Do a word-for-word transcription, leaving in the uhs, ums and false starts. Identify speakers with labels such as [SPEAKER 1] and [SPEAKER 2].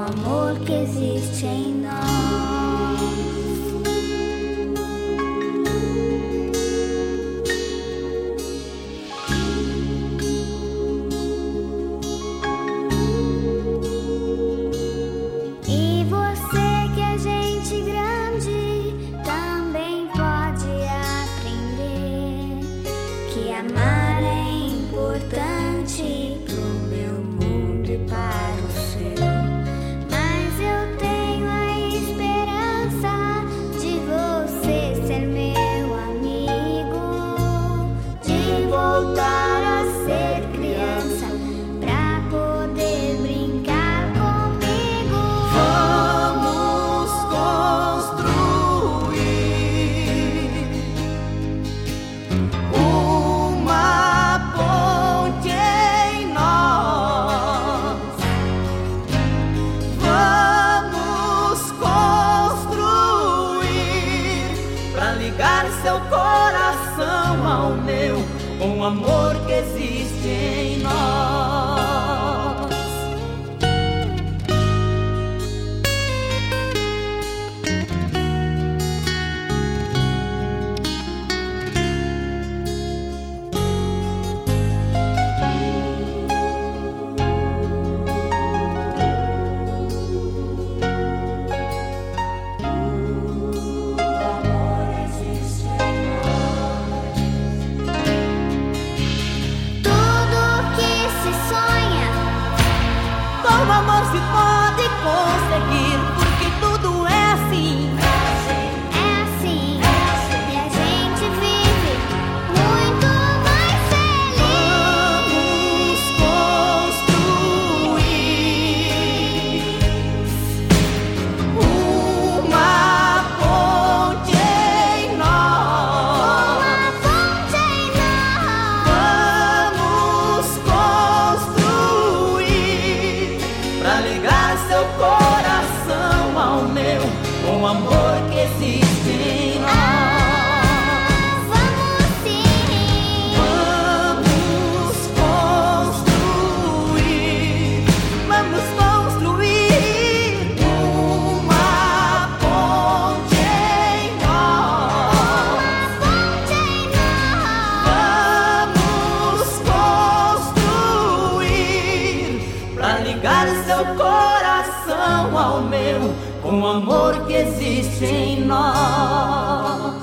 [SPEAKER 1] amor que existe em nós. E você que é gente grande também pode aprender que amar é importante pro meu mundo e para o seu. Mas eu tenho a esperança de você ser meu amigo, de voltar a ser criança pra poder brincar comigo.
[SPEAKER 2] Vamos construir uma ponte em nós. Vamos construir pra ligar seu coração ao meu, com o amor que existe em nós.
[SPEAKER 1] Tudo que se sonha,
[SPEAKER 2] Com amor se pode conseguir, porque tudo é assim.
[SPEAKER 1] é assim, e a gente vive muito mais feliz.
[SPEAKER 2] Vamos construir uma ponte em nós.
[SPEAKER 1] Uma ponte em nós.
[SPEAKER 2] Vamos construir pra ligar seu coração ao meu, com o amor que existe em nós.
[SPEAKER 1] Vamos sim.
[SPEAKER 2] Vamos construir, vamos construir uma ponte em nós.
[SPEAKER 1] Ponte em nós.
[SPEAKER 2] Vamos construir pra ligar seu coração ao meu, com o amor que existe em nós.